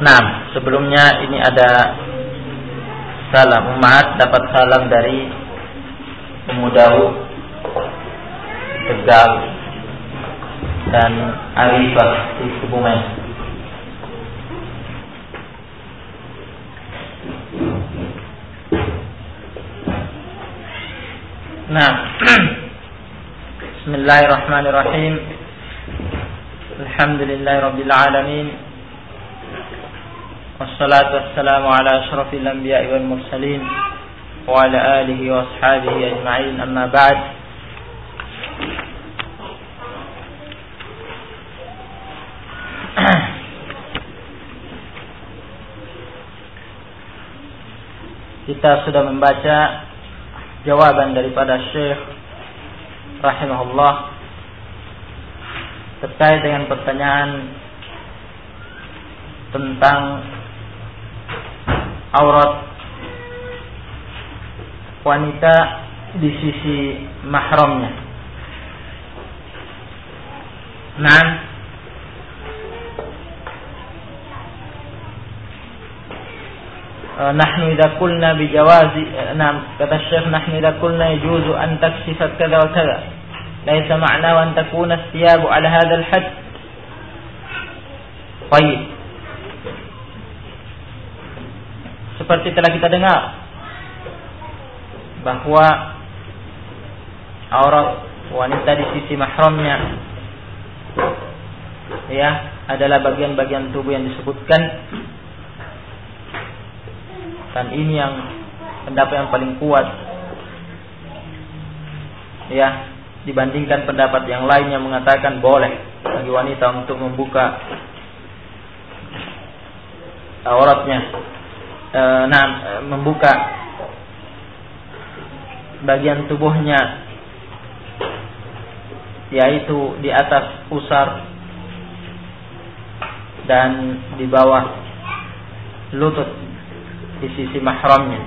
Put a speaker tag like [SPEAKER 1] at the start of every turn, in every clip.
[SPEAKER 1] Nah, sebelumnya ini ada salam umat, dapat salam dari Pemudawu Tegal dan Arifah di Kebumen. Nah, Bismillahirrahmanirrahim. Alhamdulillahirabbil alamin. Wassalatu wassalamu ala asyrafil anbiya'i wal mursalin wa ala alihi wa ashabihi ajma'in, amma ba'd. Kita sudah membaca jawaban daripada Syekh rahimahullah terkait dengan pertanyaan tentang aurat wanita di sisi mahramnya. Nah, nahnu idza qulna bi jawazi, kata Syekh, nahnu idza qulna yajuzu an takshifa kadza wa kadza, laysa ma'na an takuna thiyabu ala hadha al-hadd. Baik. Seperti telah kita dengar bahwa aurat wanita di sisi mahramnya adalah bagian-bagian tubuh yang disebutkan, dan ini yang pendapat yang paling kuat dibandingkan pendapat yang lain yang mengatakan boleh bagi wanita untuk membuka auratnya, membuka bagian tubuhnya, yaitu di atas pusar dan di bawah lutut di sisi mahramnya,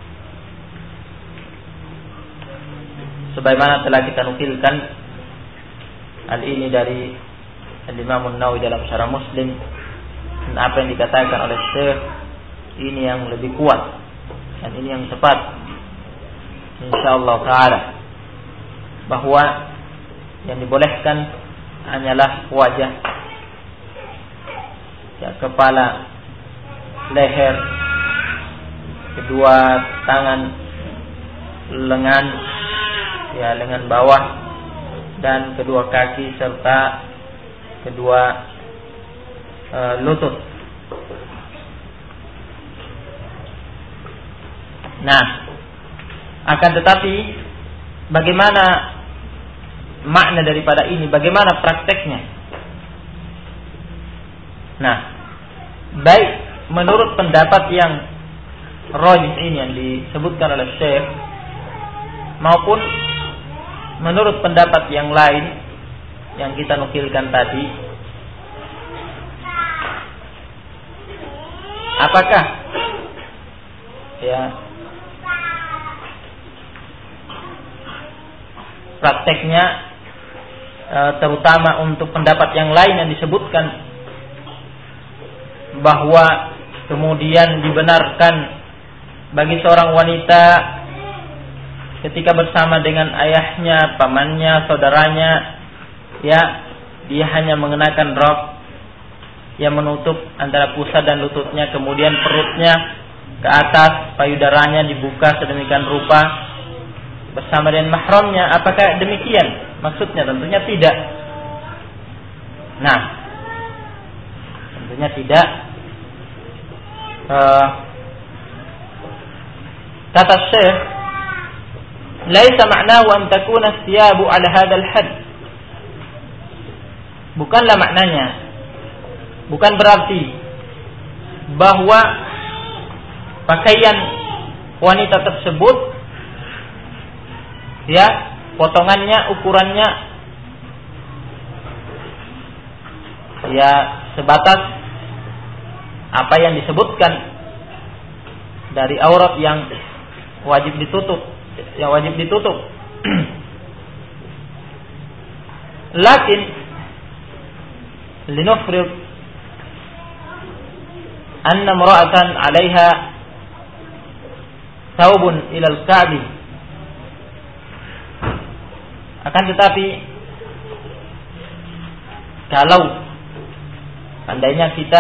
[SPEAKER 1] sebagaimana telah kita nukilkan hal ini dari Imam An-Nawawi dalam Syarah Muslim, dan apa yang dikatakan oleh Syekh ini yang lebih kuat dan ini yang tepat insyaallah taala, bahwa yang dibolehkan hanyalah wajah, kepala, leher, kedua tangan, lengan, lengan bawah, dan kedua kaki serta kedua lutut. Nah, akan tetapi bagaimana makna daripada ini? Bagaimana prakteknya? Nah, baik menurut pendapat yang rajih ini yang disebutkan oleh Syekh, maupun menurut pendapat yang lain yang kita nukilkan tadi, apakah prakteknya, terutama untuk pendapat yang lain yang disebutkan bahwa kemudian dibenarkan bagi seorang wanita ketika bersama dengan ayahnya, pamannya, saudaranya, dia hanya mengenakan rok yang menutup antara pusar dan lututnya, kemudian perutnya ke atas, payudaranya dibuka sedemikian rupa bersama dengan mahramnya. Apakah demikian maksudnya? Tentunya tidak. Nah, tentunya tidak. Kata Syekh, laisa ma'nahu an takuna thiyabu ala hadzal hadd. Bukanlah maknanya, bukan berarti bahwa pakaian wanita tersebut potongannya, ukurannya sebatas apa yang disebutkan dari aurat yang wajib ditutup, Lakin linufrid anna imra'atan 'alaiha thawbun ila al-ka'bi. Akan tetapi kalau seandainya kita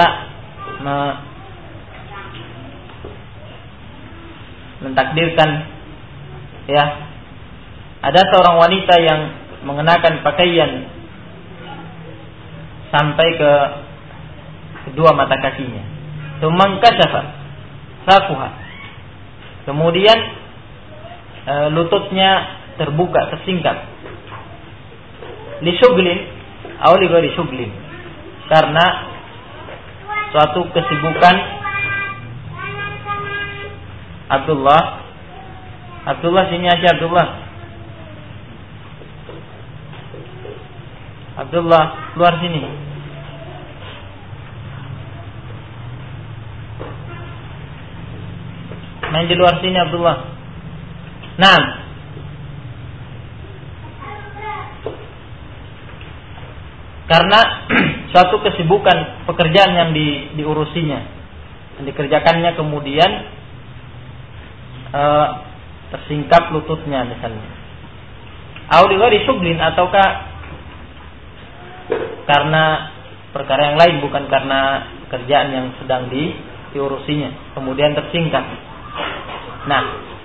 [SPEAKER 1] mentakdirkan ya ada seorang wanita yang mengenakan pakaian sampai ke kedua mata kakinya, tsummankashafa saquha, kemudian lututnya terbuka, tersingkap, li syughlin aw li ghairi syughlin, karena suatu kesibukan. Abdullah sini aja Abdullah keluar sini. Main di luar sini Abdullah. Nah, karena suatu kesibukan pekerjaan yang diurusinya, yang dikerjakannya, kemudian tersingkap lututnya misalnya. Audhari syuglin, ataukah karena perkara yang lain, bukan karena pekerjaan yang sedang diurusinya, kemudian tersingkap. Nah,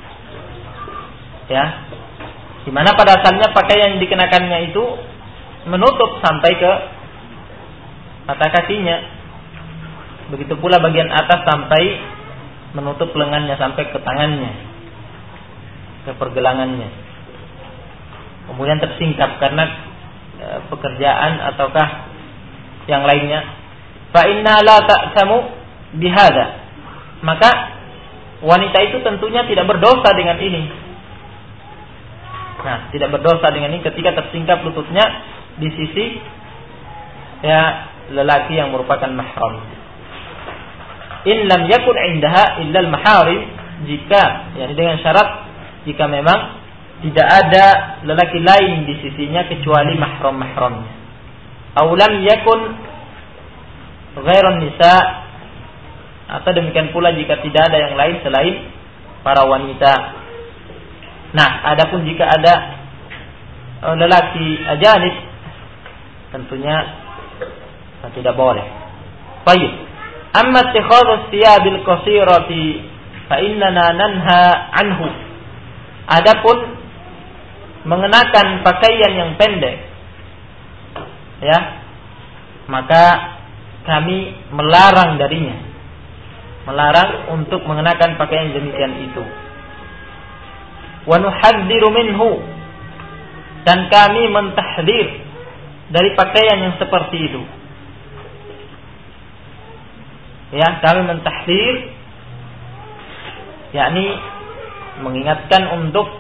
[SPEAKER 1] ya, dimana pada asalnya pakaian yang dikenakannya itu menutup sampai ke mata kakinya, begitu pula bagian atas sampai menutup lengannya sampai ke tangannya, ke pergelangannya, kemudian tersingkap karena pekerjaan ataukah yang lainnya. Fa inna la ta'samu bihada, maka wanita itu tentunya tidak berdosa dengan ini. Nah, tidak berdosa dengan ini ketika tersingkap lututnya di sisi ya lelaki yang merupakan mahram. In lam yakun indaha illa al-maharim, jika yani dengan syarat jika memang tidak ada lelaki lain di sisinya kecuali mahram-mahramnya. Aw lam yakun ghairan nisa, atau demikian pula jika tidak ada yang lain selain para wanita. Nah, adapun jika ada lelaki ajanib tentunya tidak boleh. Baik. Amma ittikhadhu thiyabil qasirati fa innana nanha anhu. Adapun mengenakan pakaian yang pendek, ya, maka kami melarang darinya, melarang untuk mengenakan pakaian demikian itu. Wa nuhadziru minhu, dan kami mentahdzir dari pakaian yang seperti itu. Ya, kami mentahdzir, yakni mengingatkan untuk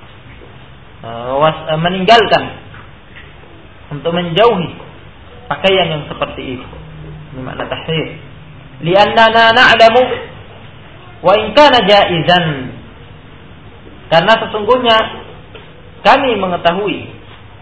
[SPEAKER 1] meninggalkan, untuk menjauhi pakaian yang seperti itu. Ini makna tahdzir. Li'annana na'lamu wa in kana jaizan, karena sesungguhnya kami mengetahui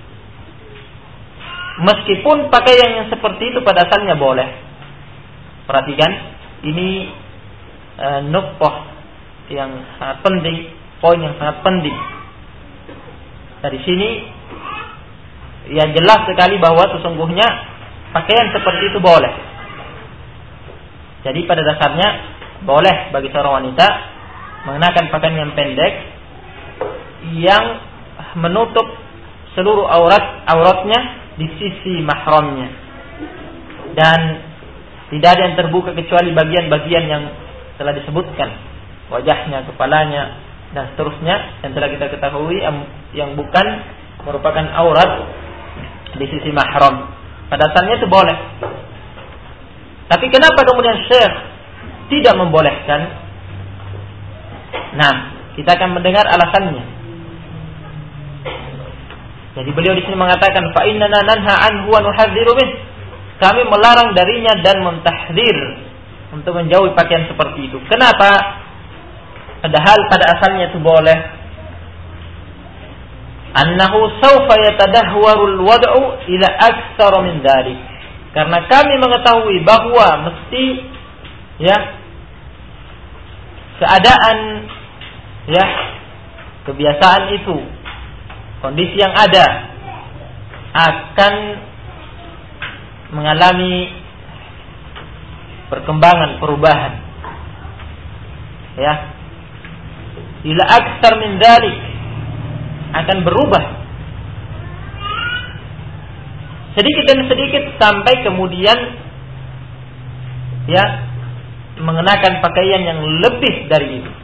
[SPEAKER 1] meskipun pakaian yang seperti itu pada asalnya boleh. Perhatikan, ini nuqtah yang sangat penting, poin yang sangat penting. Dari sini ya jelas sekali bahwa sesungguhnya pakaian seperti itu boleh. Jadi pada dasarnya boleh bagi seorang wanita mengenakan pakaian yang pendek yang menutup seluruh auratnya di sisi mahramnya, dan tidak ada yang terbuka kecuali bagian-bagian yang telah disebutkan, wajahnya, kepalanya, dan seterusnya yang telah kita ketahui yang bukan merupakan aurat di sisi mahram. Pada asalnya itu boleh. Tapi kenapa kemudian Syekh tidak membolehkan? Nah, kita akan mendengar alasannya. Jadi beliau di sini mengatakan fa innana nanha anhu wa nuhadziru bih. Kami melarang darinya dan mentahdzir untuk menjauhi pakaian seperti itu. Kenapa? Padahal pada asalnya itu boleh. Annahu sawfa yatadahwarul wad'u ila aktsara min dzalik. Karena kami mengetahui bahwa mesti ya, keadaan, ya, kebiasaan itu, kondisi yang ada akan mengalami perkembangan, perubahan, ya, ila aktsar min dzalik, akan berubah sedikit demi sedikit sampai kemudian, ya, mengenakan pakaian yang lebih dari itu,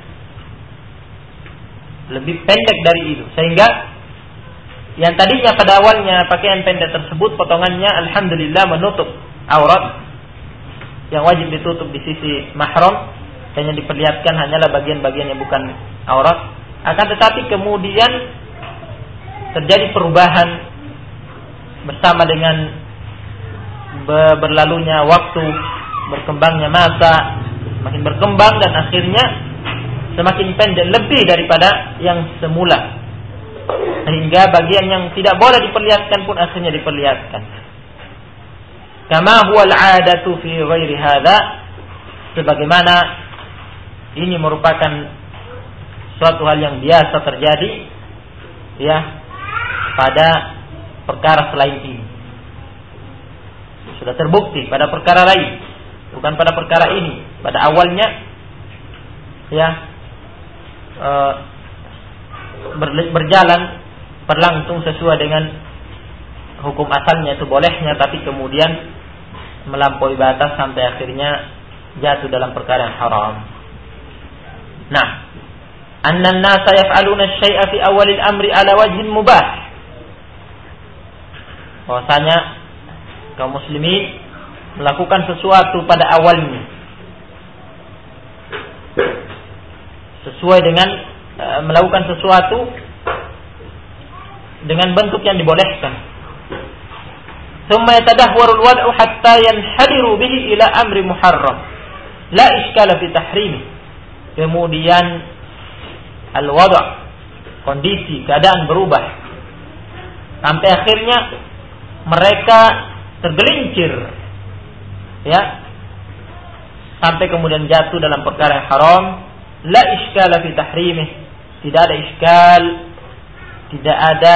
[SPEAKER 1] lebih pendek dari itu, sehingga yang tadinya pada awalnya pakaian pendek tersebut potongannya alhamdulillah menutup aurat yang wajib ditutup di sisi mahram, dan yang diperlihatkan hanyalah bagian-bagian yang bukan aurat. Akan tetapi kemudian terjadi perubahan bersama dengan berlalunya waktu, berkembangnya masa, semakin berkembang dan akhirnya semakin pendek lebih daripada yang semula, sehingga bagian yang tidak boleh diperlihatkan pun akhirnya diperlihatkan. Kama huwa al-'adatu fi ghairi hadza, sebagaimana ini merupakan suatu hal yang biasa terjadi, ya, pada perkara selain ini. Sudah terbukti pada perkara lain, bukan pada perkara ini. Pada awalnya, ya, berjalan berlangsung sesuai dengan hukum asalnya, itu bolehnya, tapi kemudian melampaui batas sampai akhirnya jatuh dalam perkara yang haram. Nah, anna an-nasa yaf'aluna asy-syai'a fi awalil amri ala wajhin mubah. Bahwasanya kaum muslimin melakukan sesuatu pada awalnya sesuai dengan melakukan sesuatu dengan bentuk yang dibolehkan. Thumma yatadahwaru al-wad'u hatta yanhadiru bihi ila amri muharram la iskala fi tahrimi. Kemudian al-wad', kondisi, keadaan berubah sampai akhirnya mereka tergelincir, ya, sampai kemudian jatuh dalam perkara yang haram. La iskala fi tahrimi, tidak ada iskal, tidak ada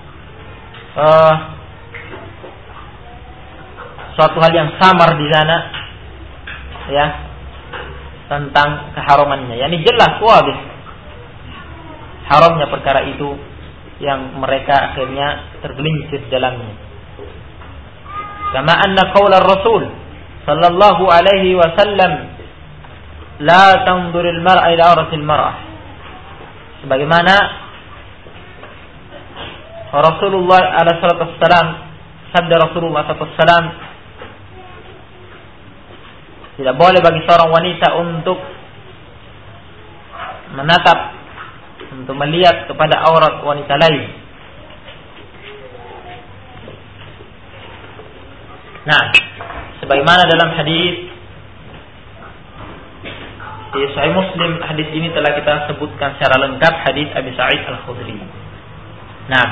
[SPEAKER 1] suatu hal yang samar di sana, ya, tentang keharamannya. Yani jelas, wadih haramnya perkara itu yang mereka akhirnya tergelincir dalamnya. Kama anna qaula Rasul sallallahu alaihi wasallam la tanzuril mar'a ila auratil mar'ah, sebagaimana Rasulullah alaihi wasallam, sabda Rasulullah sallallahu alaihi wasallam, tidak boleh bagi seorang wanita untuk menatap, untuk melihat kepada aurat wanita lain. Nah, sebagaimana dalam hadis di Sahih Muslim, hadis ini telah kita sebutkan secara lengkap, hadis Abi Sa'id Al-Khudri. Nah,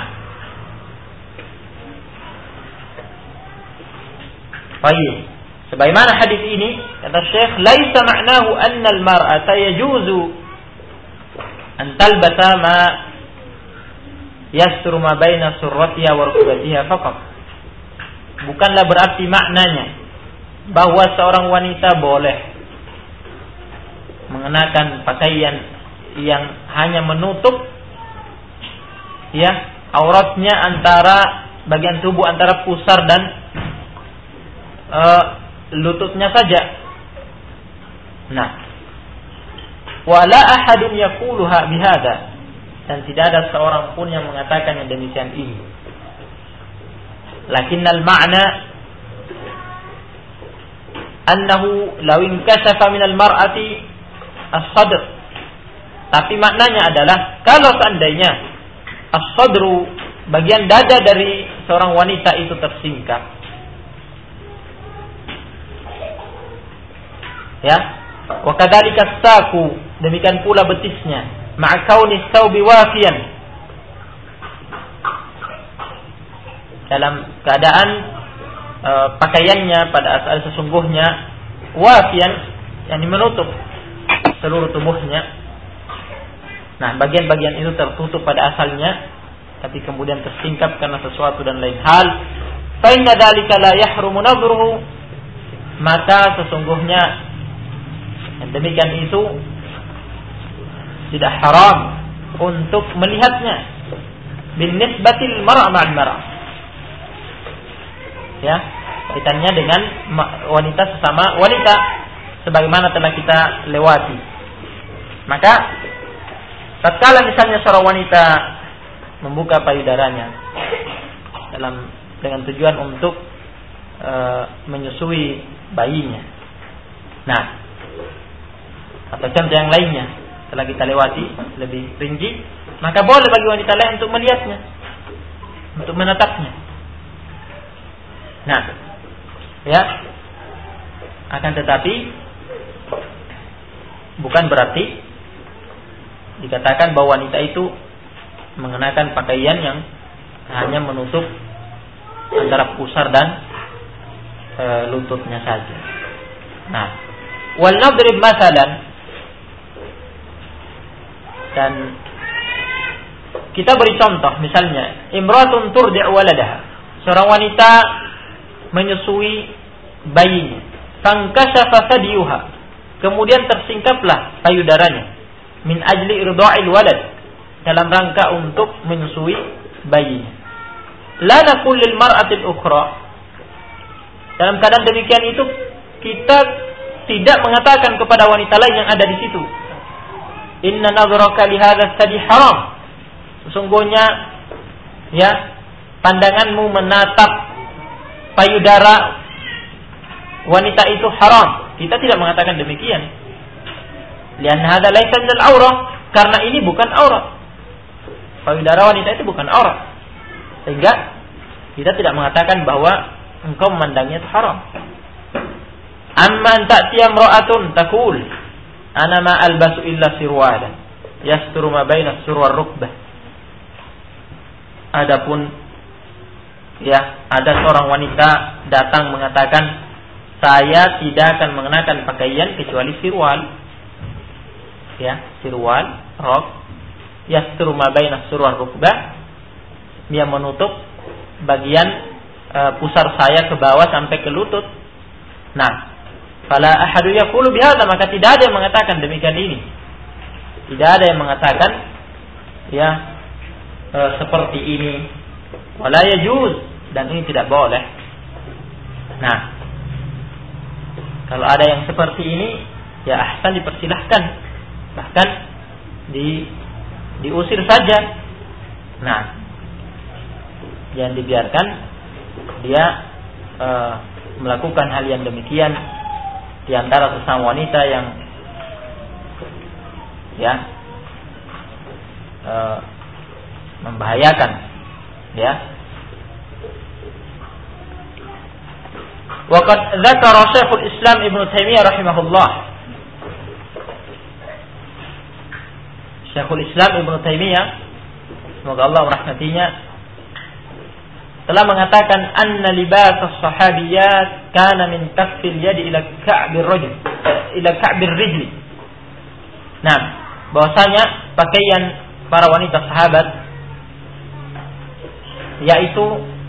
[SPEAKER 1] baik. Sebagaimana hadis ini, kata Syekh, laisa ma'nahu anna al-mar'ata yajuzu an talbasa ma yasturu ma baina surratiha wa rukbatiha faqat. Bukanlah berarti maknanya bahwa seorang wanita boleh mengenakan pakaian yang hanya menutup, ya, auratnya antara bagian tubuh antara pusar dan lututnya saja. Nah, wala ahadun yaquluha bihadza, dan tidak ada seorang pun yang mengatakan yang demikian ini. Lakinnal ma'na annahu law inkashafa minal mar'ati as-sadr, tapi maknanya adalah kalau seandainya as-sadru, bagian dada dari seorang wanita itu tersingkap, ya, wa kadzalika saku, demikian pula betisnya, ma'a kauni thawbi wafiyan, dalam keadaan pakaiannya pada asal sesungguhnya wafiyan, yang menutup seluruh tubuhnya. Nah, bagian-bagian itu tertutup pada asalnya, tapi kemudian tersingkap karena sesuatu dan lain hal. Fa inna dzalika la yahrumu nadhruhu, maka sesungguhnya yang demikian itu tidak haram untuk melihatnya bin nisbatil mar'a ma'al mar'a, ya, kaitannya dengan wanita sesama wanita sebagaimana telah kita lewati. Maka tatkala misalnya seorang wanita membuka payudaranya dengan tujuan untuk menyusui bayinya, nah, atau contoh yang lainnya telah kita lewati lebih rinci, maka boleh bagi wanita lain untuk melihatnya, untuk menatapnya. Nah, ya, akan tetapi bukan berarti dikatakan bahwa wanita itu mengenakan pakaian yang hanya menutup antara pusar dan lututnya saja. Nah, wal nadrib masalan, dan kita beri contoh, misalnya imratun turdi' waladaha, seorang wanita menyusui bayinya, fankashafa sadiyuha, kemudian tersingkaplah payudaranya, min ajli irda'il walad, dalam rangka untuk menyusui bayinya. La naqul lil mar'atil ukhra, dalam keadaan demikian itu kita tidak mengatakan kepada wanita lain yang ada di situ, inna nadhraka li hadha sadi haram, sesungguhnya ya pandanganmu menatap payudara wanita itu haram. Kita tidak mengatakan demikian. Lian hadza laisa min al-aurah, karena ini bukan aurat. Payudara wanita itu bukan aurat. Sehingga kita tidak mengatakan bahwa engkau memandangnya itu haram. Amman ta'tiya imra'atun taqul ana ma albasu illa sirwala yasturu ma baina as-surwa ar-rukbah. Adapun ya, ada seorang wanita datang mengatakan, saya tidak akan mengenakan pakaian kecuali sirwal. Ya, sirwal, rok, yasturu ma baina as-surwa ar-rukbah, dia menutup bagian pusar saya ke bawah sampai ke lutut. Nah, fala ahadu yaqulu bihadza, maka tidak ada yang mengatakan demikian ini. Tidak ada yang mengatakan ya seperti ini. Wala yajuz, dan ini tidak boleh. Nah, kalau ada yang seperti ini, ya ahsan, dipersilahkan, bahkan diusir saja. Nah, jangan dibiarkan dia melakukan hal yang demikian di antara sesama wanita yang ya membahayakan, ya. Waqad dzakara Syekhul Islam Ibnu Taimiyah rahimahullah. Syekhul Islam Ibnu Taimiyah, semoga Allah merahmatinya, telah mengatakan anna libas as-sahabiyat kana min kaffil yadi ila ka'bir rajul ila ka'bir rijli. Nah, bahwasanya pakaian para wanita sahabat yaitu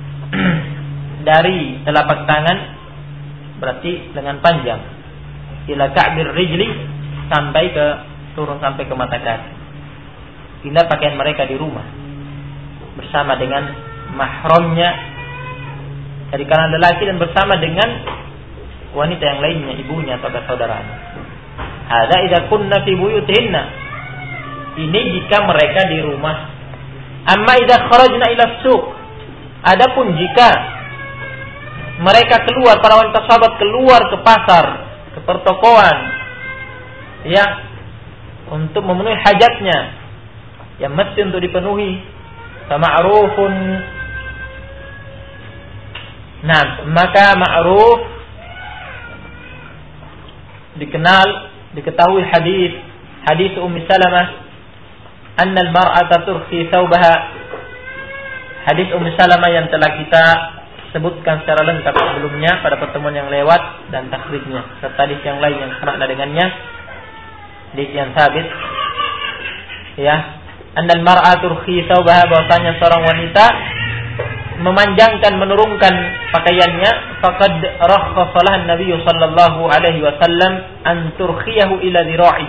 [SPEAKER 1] dari telapak tangan, berarti lengan panjang, ila ka'bir rijli, sampai ke turun sampai ke mata kaki. Inilah pakaian mereka di rumah bersama dengan mahramnya dari kalangan lelaki dan bersama dengan wanita yang lainnya, ibunya atau saudaranya. Hadza idza kunna fi buyutihinna, ini jika mereka di rumah. Amma idza kharajna ila suq, adapun jika mereka keluar, para wanita sahabat keluar ke pasar, ke pertokoan, ya, untuk memenuhi hajatnya yang mesti untuk dipenuhi, fama'rufun. Nah, maka ma'ruf diketahui hadis Ummi Salamah, anna al-mar'ata turkhi thawbaha, hadis Ummi Salamah yang telah kita sebutkan secara lengkap sebelumnya pada pertemuan yang lewat dan takhrijnya serta hadis yang lain yang semakna dengannya. Hadis yang sabit ya, annal mar'a turkhi thawbaha, bahwasanya seorang wanita memanjangkan menurunkan pakaiannya, faqad rakhkhasa laha an-nabiy sallallahu alaihi wasallam an turkhiyahu ila dhira'i,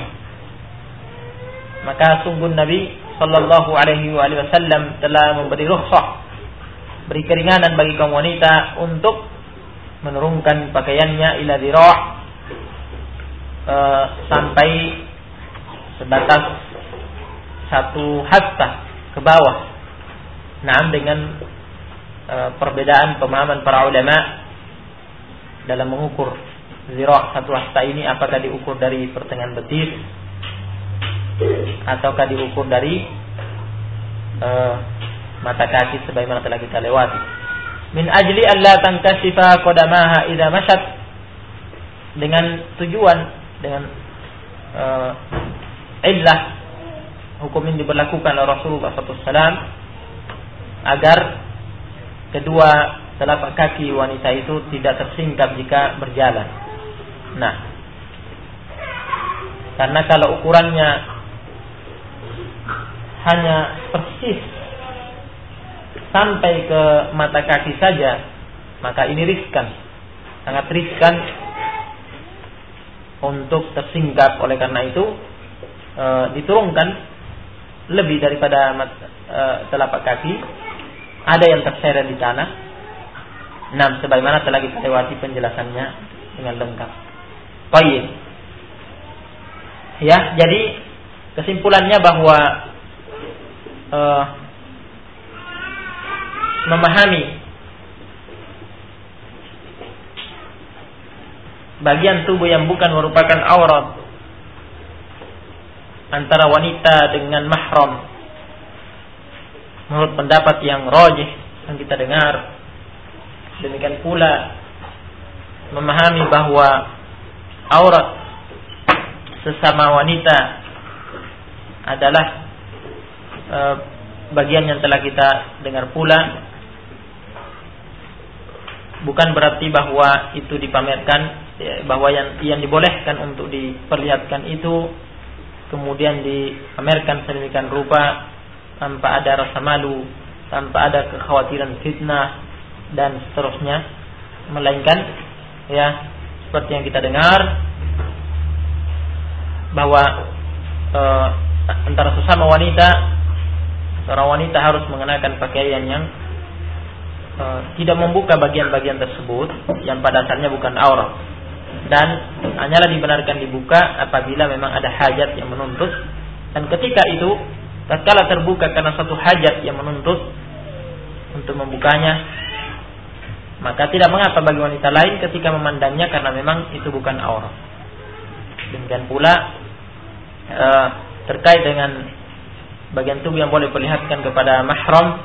[SPEAKER 1] maka sungguh Nabi sallallahu alaihi wasallam telah memberi rukhsah, beri keringanan bagi kaum wanita untuk menurunkan pakaiannya ila dhira', sampai sebatas satu hasta ke bawah. Nah, dengan perbedaan pemahaman para ulama dalam mengukur zira' satu hasta ini, apakah diukur dari pertengahan betis ataukah diukur dari mata kaki sebagaimana telah kita lewati. Min ajli alla tankashifa qadamaha idza masyat, dengan tujuan, dengan illah hukum ini diberlakukan oleh Rasulullah SAW agar kedua telapak kaki wanita itu tidak tersingkap jika berjalan. Nah, karena kalau ukurannya hanya persis sampai ke mata kaki saja, maka ini riskan, sangat riskan untuk tersingkap. Oleh karena itu diturunkan lebih daripada telapak kaki, ada yang terseret di tanah. Nah, sebagaimana telah kita lewati penjelasannya dengan lengkap. Baik. Ya, jadi kesimpulannya bahwa memahami bagian tubuh yang bukan merupakan aurat antara wanita dengan mahram, menurut pendapat yang rajih yang kita dengar, demikian pula memahami bahwa aurat sesama wanita adalah bagian yang telah kita dengar pula, bukan berarti bahwa itu dipamerkan, bahwa yang dibolehkan untuk diperlihatkan itu kemudian dipamerkan sedemikian rupa tanpa ada rasa malu, tanpa ada kekhawatiran fitnah dan seterusnya, melainkan ya seperti yang kita dengar bahwa antara sesama wanita, seorang wanita harus mengenakan pakaian yang tidak membuka bagian-bagian tersebut yang pada asalnya bukan aurat, dan hanyalah dibenarkan dibuka apabila memang ada hajat yang menuntut. Dan ketika itu, tatkala terbuka karena satu hajat yang menuntut untuk membukanya, maka tidak mengapa bagi wanita lain ketika memandangnya karena memang itu bukan aurat. Demikian pula terkait dengan bagian tubuh yang boleh diperlihatkan kepada mahram,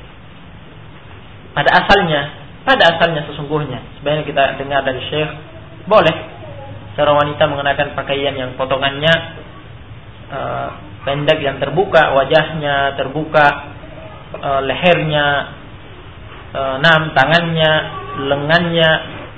[SPEAKER 1] pada asalnya sesungguhnya sebenarnya kita dengar dari Syekh, boleh seorang wanita mengenakan pakaian yang potongannya pendek, yang terbuka wajahnya, terbuka lehernya, tangannya, lengannya,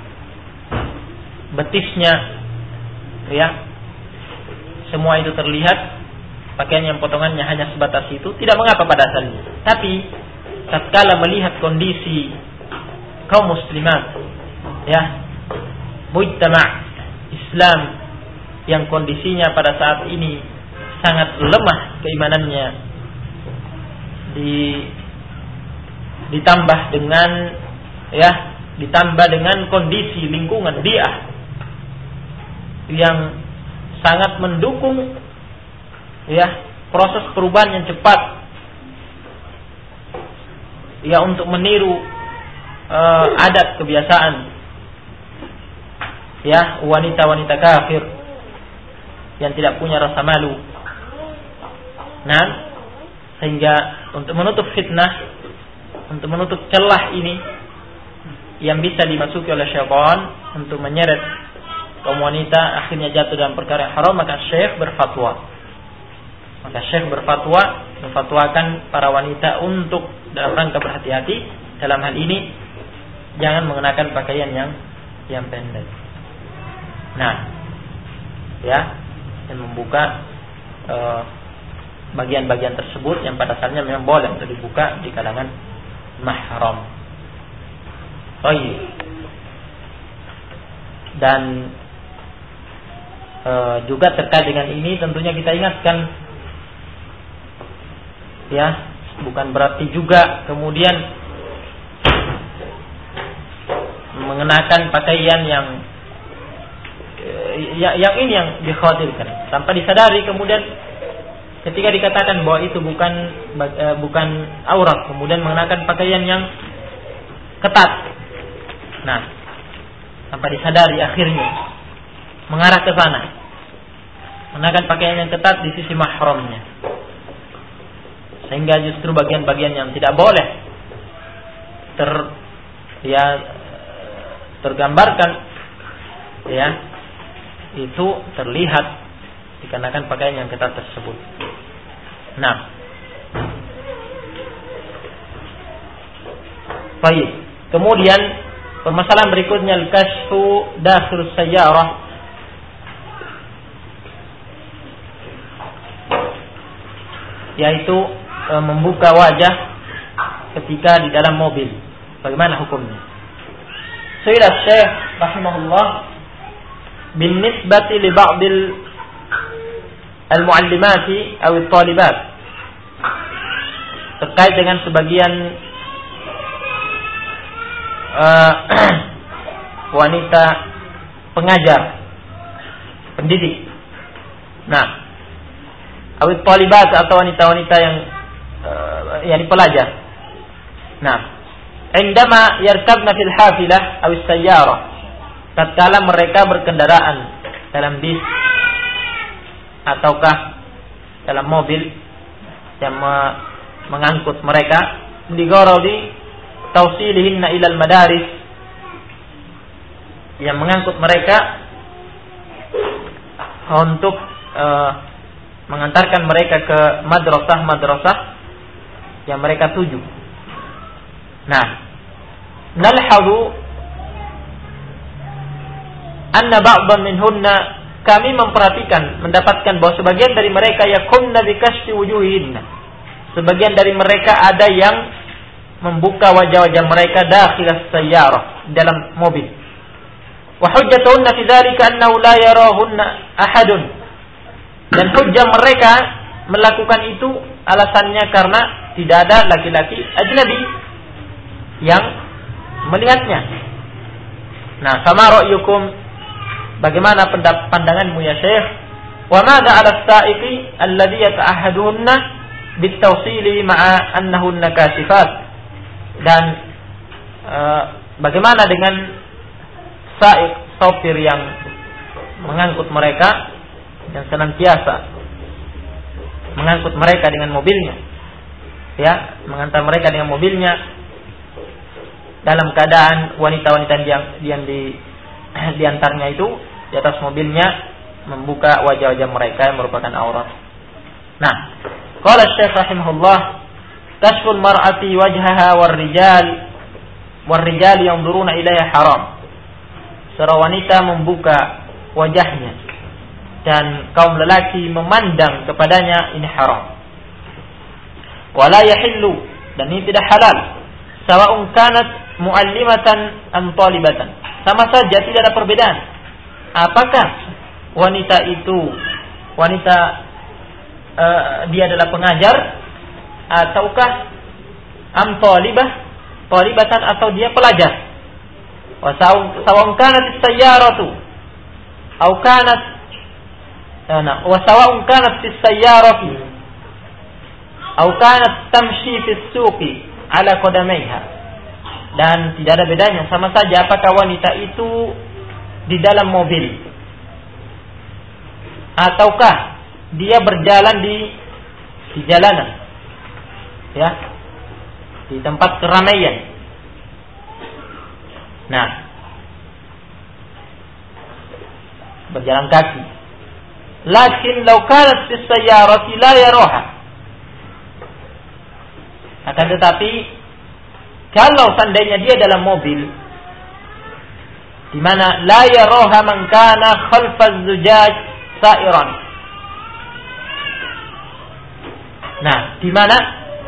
[SPEAKER 1] betisnya, ya, semua itu terlihat. Pakaian yang potongannya hanya sebatas itu tidak mengapa pada asalnya. Tapi tatkala melihat kondisi kaum muslimat, ya, mujtama' Islam yang kondisinya pada saat ini sangat lemah keimanannya, ditambah dengan kondisi lingkungan bi'ah yang sangat mendukung proses perubahan yang cepat, untuk meniru adat kebiasaan wanita-wanita kafir yang tidak punya rasa malu. Nah, sehingga untuk menutup fitnah, untuk menutup celah ini yang bisa dimasuki oleh syaitan untuk menyeret kaum wanita akhirnya jatuh dalam perkara haram, maka Syekh memfatwakan para wanita untuk dalam rangka berhati-hati dalam hal ini, jangan mengenakan pakaian yang pendek. Nah, ya, yang membuka bagian-bagian tersebut yang pada asalnya memang boleh untuk dibuka di kalangan mahram. Dan juga terkait dengan ini tentunya kita ingatkan, ya, bukan berarti juga kemudian mengenakan pakaian yang ini yang dikhawatirkan tanpa disadari, kemudian ketika dikatakan bahwa itu bukan aurat, kemudian mengenakan pakaian yang ketat. Nah, tanpa disadari akhirnya mengarah ke sana, mengenakan pakaian yang ketat di sisi mahramnya, sehingga justru bagian-bagian yang tidak boleh tergambarkan, ya, itu terlihat dikarenakan pakaian yang ketat tersebut. Nah, baik. Kemudian permasalahan berikutnya al-kashfu dakhil sayyarah, yaitu membuka wajah ketika di dalam mobil. Bagaimana hukumnya? Su'ila Syekh rahimahullah bin nisbati li ba'dil al-muallimati atau al-talibat, terkait dengan sebagian wanita pengajar, pendidik. Nah, awit talibat atau wanita-wanita yang pelajar. Nah, indama yarkabna fil hafilah aw sayyarah, tatkala mereka berkendaraan dalam bis ataukah dalam mobil yang mengangkut mereka, digharadi tawsilihinna ilal madaris, yang mengangkut mereka untuk mengantarkan mereka ke madrasah yang mereka tuju. Nah, nalhadu anna ba'dhan minhunna, kami memperhatikan, mendapatkan bahwa sebagian dari mereka yakunna bi kashfi wujuhinna, sebagian dari mereka ada yang membuka wajah-wajah mereka dakhil as-sayyarah, dalam mobil. Wa hujjatuhunna fi dzalika annahu la yarahunna ahadun, dan hujjah mereka melakukan itu alasannya karena tidak ada laki-laki ajnabi yang melihatnya. Nah, sama ra'yukum, bagaimana pandanganmu ya Syekh? Wa madza 'ala as-sa'iqi alladhi yata'ahhaduhunna bitawsili ma'a annahunna kasifat, dan bagaimana dengan sa'iq, sopir yang mengangkut mereka, yang senantiasa mengangkut mereka dengan mobilnya, ya, mengantar mereka dengan mobilnya dalam keadaan wanita-wanita yang diantarnya itu di atas mobilnya membuka wajah-wajah mereka yang merupakan aurat. Nah, qala Syekh rahimahullah, kashful mar'ati wajhaha war-rijal yanzuruna ilaiha haram. Seorang wanita membuka wajahnya dan kaum lelaki memandang kepadanya, ini haram. Wala yahillu, dan ini tidak halal. Sawa'un kanat muallimatan am talibatan, sama saja, tidak ada perbedaan. Apakah wanita itu dia adalah pengajar, ataukah am talibatan, atau dia pelajar. Wa sawa'un kanat as-sayyaratu aw kanat wa sawa'un kanat as-sayyaratu aw kanat tamshi fi as-suqi ala qadamaiha, dan tidak ada bedanya, sama saja apakah wanita itu di dalam mobil ataukah dia berjalan di jalanan, ya, di tempat keramaian. Nah, berjalan kaki. Lakin law kanat fi sayyarati la yaraha, akan tetapi kalau seandainya dia dalam mobil, di mana la yaraha man kana khalfaz zujaj sa'iran. Nah, di mana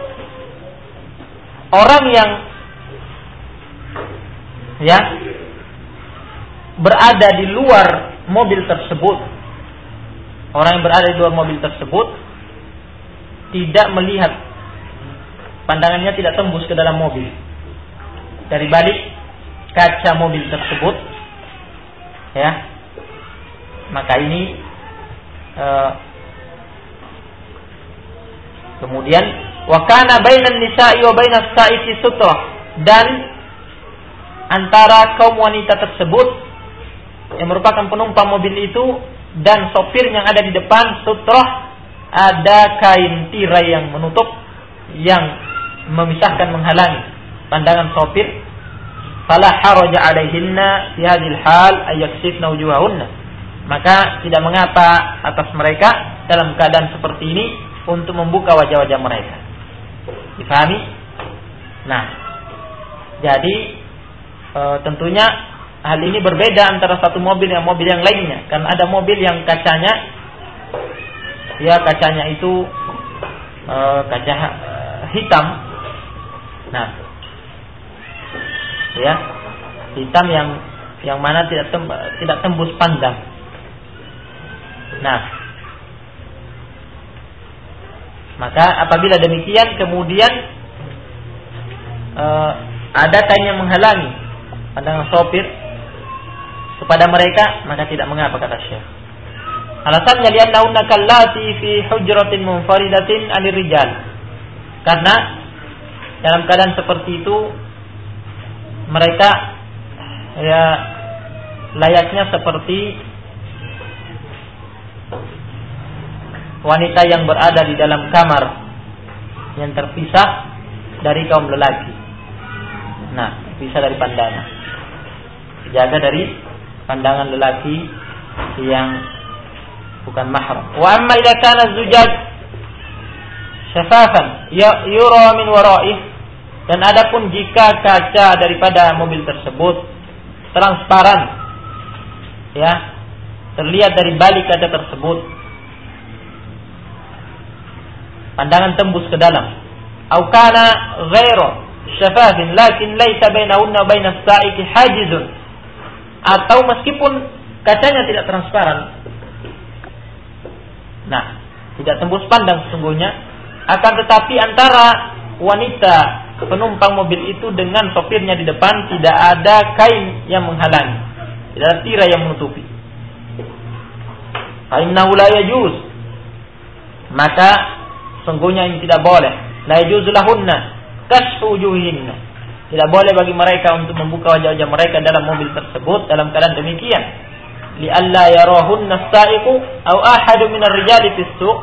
[SPEAKER 1] orang yang berada di luar mobil tersebut, orang yang berada di luar mobil tersebut tidak melihat, pandangannya tidak tembus ke dalam mobil dari balik kaca mobil tersebut, maka ini kemudian wa kana bainan nisa'i wa bainas sa'iki sutra, dan antara kaum wanita tersebut yang merupakan penumpang mobil itu dan sopir yang ada di depan sutra, ada kain tirai yang menutup, yang memisahkan, menghalangi pandangan sopir. Fala haraja alaihinna fi hadhil hal ayaksifna wujuhahunna, maka tidak mengapa atas mereka dalam keadaan seperti ini untuk membuka wajah-wajah mereka. Difahami? Nah, jadi tentunya hal ini berbeda antara satu mobil dengan mobil yang lainnya, karena ada mobil yang kacanya itu kaca hitam. Nah, hitam yang mana tidak tembus pandang. Nah, maka apabila demikian kemudian ada kain yang menghalangi pandangan sopir kepada mereka, maka tidak mengapa, kata Syekh. Alasannya li'annahunna kallati fi hujratin munfaridatin 'anil rijal. Karena dalam keadaan seperti itu mereka layaknya seperti wanita yang berada di dalam kamar yang terpisah dari kaum lelaki. Nah, bisa dari pandangan, dijaga dari pandangan lelaki yang bukan mahram. Wa amma idza kana zujaj syafafan yura min wara'ih, dan adapun jika kaca daripada mobil tersebut transparan, terlihat dari balik kaca tersebut, pandangan tembus ke dalam. Au kana ghairu syafafin lakin laisa bainahunna bainas sa'iki hajizun, atau meskipun kacanya tidak transparan, nah tidak tembus pandang sesungguhnya, akan tetapi antara wanita penumpang mobil itu dengan sopirnya di depan tidak ada kain yang menghalangi, tidak ada tirai yang menutupi. Fa innahu la yajuz, maka sungguhnya ini tidak boleh. La yajuz lahunna kashfu wujuhinna, tidak boleh bagi mereka untuk membuka wajah-wajah mereka dalam mobil tersebut dalam keadaan demikian. Li'alla yarahunna as-sa'iqu aw ahadu min ar-rijali fis suq,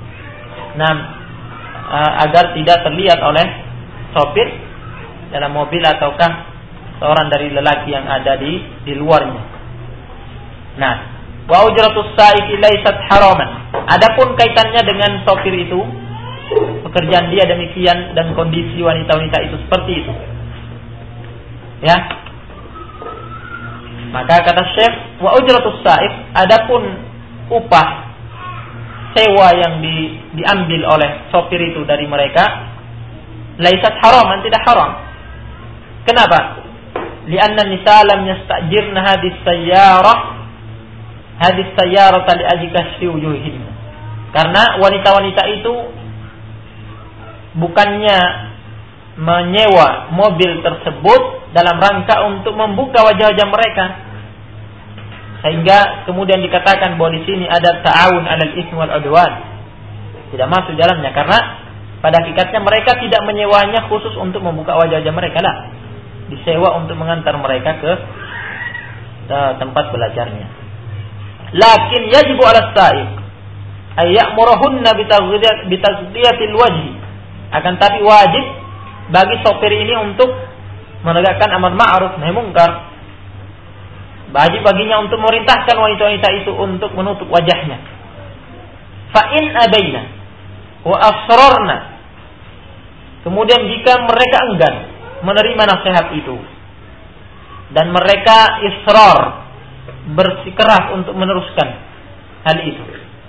[SPEAKER 1] agar tidak terlihat oleh sopir dalam mobil ataukah seorang dari lelaki yang ada di luarnya. Nah, wa ujratus sa'iqi laysat haraman. Adapun kaitannya dengan sopir itu, pekerjaan dia demikian dan kondisi wanita-wanita itu seperti itu. Maka kata Syekh, wa ujratus sa'iq, adapun upah sewa yang diambil oleh sopir itu dari mereka, laisat haraman, tidak haram. Kenapa? Lianna nisa lam yastajirna hadis sayyarata li ajli kashfi wujuhin. Karena wanita-wanita itu bukannya menyewa mobil tersebut dalam rangka untuk membuka wajah-wajah mereka, sehingga kemudian dikatakan bahwa di sini ada ta'awun 'alal itsmi wal 'udwan, tidak masuk dalamnya, karena pada hakikatnya mereka tidak menyewanya khusus untuk membuka wajah-wajah mereka, lah, disewa untuk mengantar mereka ke tempat belajarnya. Lakin yajibu 'alas sa'iq ay ya'muruhunna bitaghdhiyatil wajhi, akan tapi wajib bagi sopir ini untuk menegakkan amar ma'ruf nahi munkar. Wajib baginya untuk memerintahkan wanita-wanita itu untuk menutup wajahnya. Fa in abaina wa asrarna, kemudian jika mereka enggan menerima nasihat itu, dan mereka israr, bersikeras untuk meneruskan hal itu.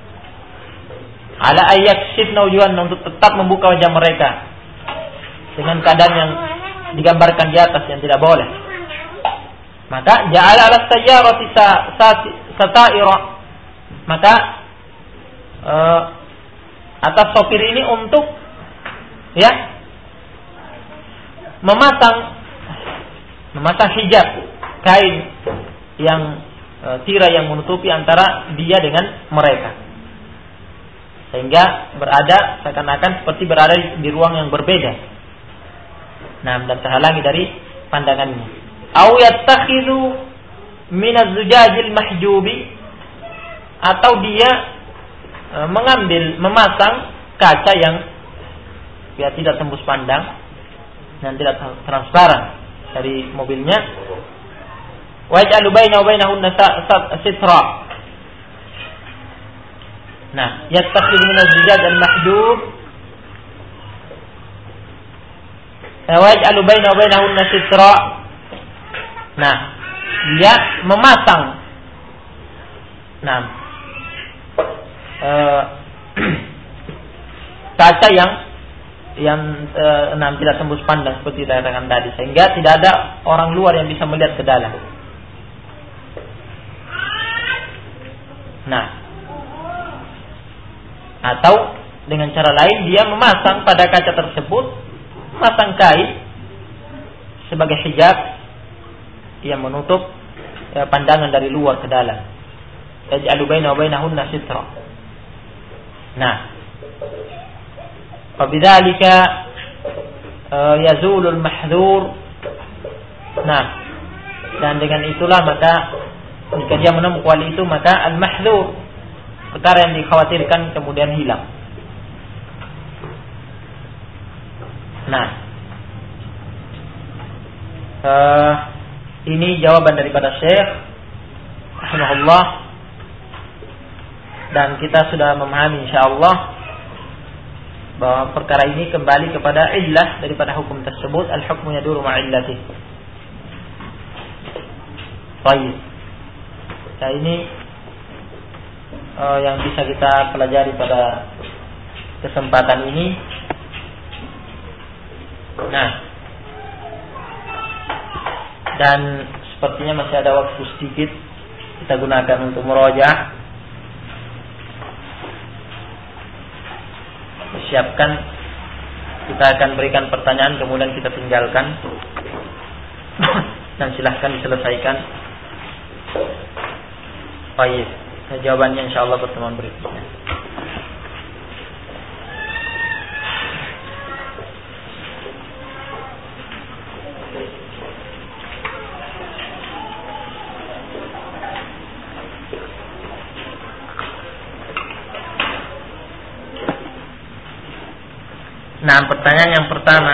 [SPEAKER 1] Ala ayyakshifna wujuhan, untuk tetap membuka wajah mereka dengan keadaan yang digambarkan di atas yang tidak boleh. Maka ja'ala ala sayyarati sata'ira, maka atas sopir ini untuk memasang hijab, kain yang tirai yang menutupi antara dia dengan mereka, sehingga berada seakan-akan seperti berada di ruang yang berbeda. Nah, dan terhalangi dari pandangannya. Au yattakhidhu min az-zujajil mahjubi, atau dia memasang kaca yang tidak tembus pandang dan tidak transparan dari mobilnya. Wa yaj'alu bainahu wa bainahunna sitra. Nah, yattakhidhu min az-zujaj al-mahjub wa yaj'alu bainahu wa bainahunna sitra. Nah, dia memasang kaca yang tidak tembus pandang seperti dikatakan tadi, sehingga tidak ada orang luar yang bisa melihat ke dalam. Nah, atau dengan cara lain dia memasang pada kaca tersebut, memasang kain sebagai hijab yang menutup pandangan dari luar ke dalam. Yaj'alu bainahu wa bainahunna sitra. Nah, fabidzalika yazulul mahdhur. Nah, dan dengan itulah maka jika dia menemukan itu, maka al-mahdhur, perkara yang dikhawatirkan, kemudian hilang. Nah, ini jawaban daripada Syekh rahimahullah, dan kita sudah memahami insyaallah bahwa perkara ini kembali kepada illah daripada hukum tersebut. Al-hukmu yaduru ma'illati. Baik. Nah, ini yang bisa kita pelajari pada kesempatan ini. Nah, dan sepertinya masih ada waktu sedikit kita gunakan untuk murojaah. Siapkan, kita akan berikan pertanyaan, kemudian kita tinggalkan dan silahkan diselesaikan. Baik, jawabannya insyaallah pertemuan berikutnya. Nah, pertanyaan yang pertama,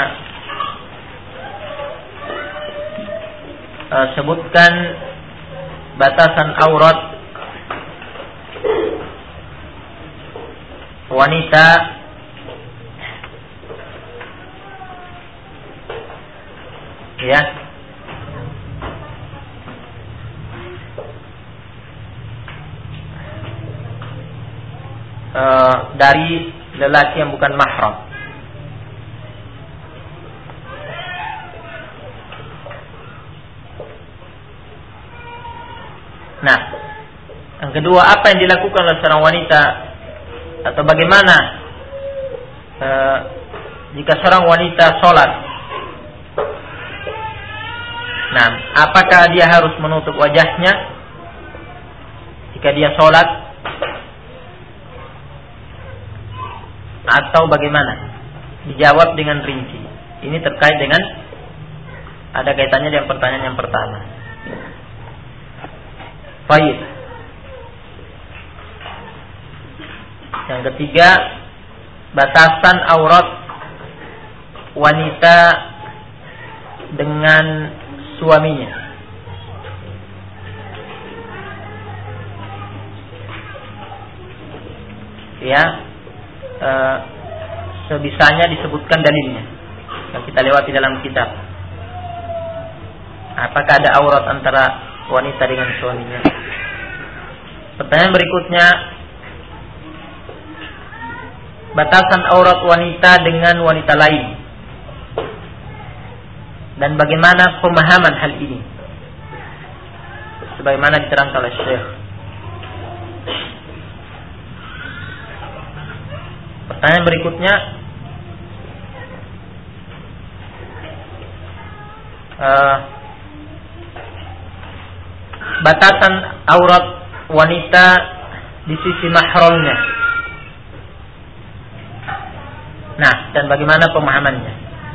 [SPEAKER 1] sebutkan batasan aurat wanita ya dari lelaki yang bukan mahram. Nah, yang kedua, apa yang dilakukan oleh seorang wanita, atau bagaimana jika seorang wanita sholat? Nah, apakah dia harus menutup wajahnya jika dia sholat, atau bagaimana? Dijawab dengan rinci. Ini terkait dengan, ada kaitannya dengan pertanyaan yang pertama. Baik. Yang ketiga, batasan aurat wanita dengan suaminya. Ya, sebisanya disebutkan dalilnya yang kita lewati dalam kitab. Apakah ada aurat antara wanita dengan suaminya? Pertanyaan berikutnya, batasan aurat wanita dengan wanita lain dan bagaimana pemahaman hal ini sebagaimana diterangkan oleh Syekh. Pertanyaan berikutnya, batasan aurat wanita di sisi mahramnya. Nah, dan bagaimana pemahamannya?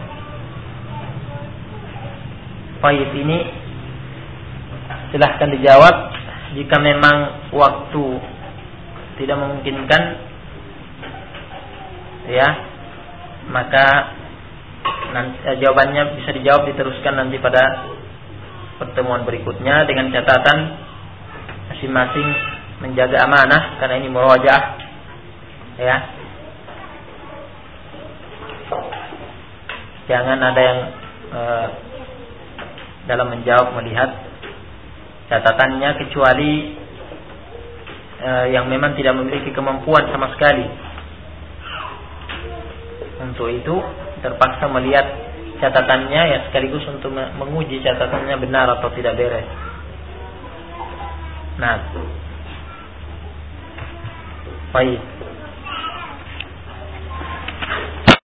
[SPEAKER 1] Baik, ini silahkan dijawab. Jika memang waktu tidak memungkinkan, ya, maka jawabannya bisa dijawab, diteruskan nanti pada pertemuan berikutnya dengan catatan masing-masing menjaga amanah karena ini murajaah, ya. Jangan ada yang dalam menjawab melihat catatannya kecuali yang memang tidak memiliki kemampuan sama sekali. Untuk itu terpaksa melihat catatannya, ya, sekaligus untuk menguji catatannya benar atau tidak beres. Nah, baik.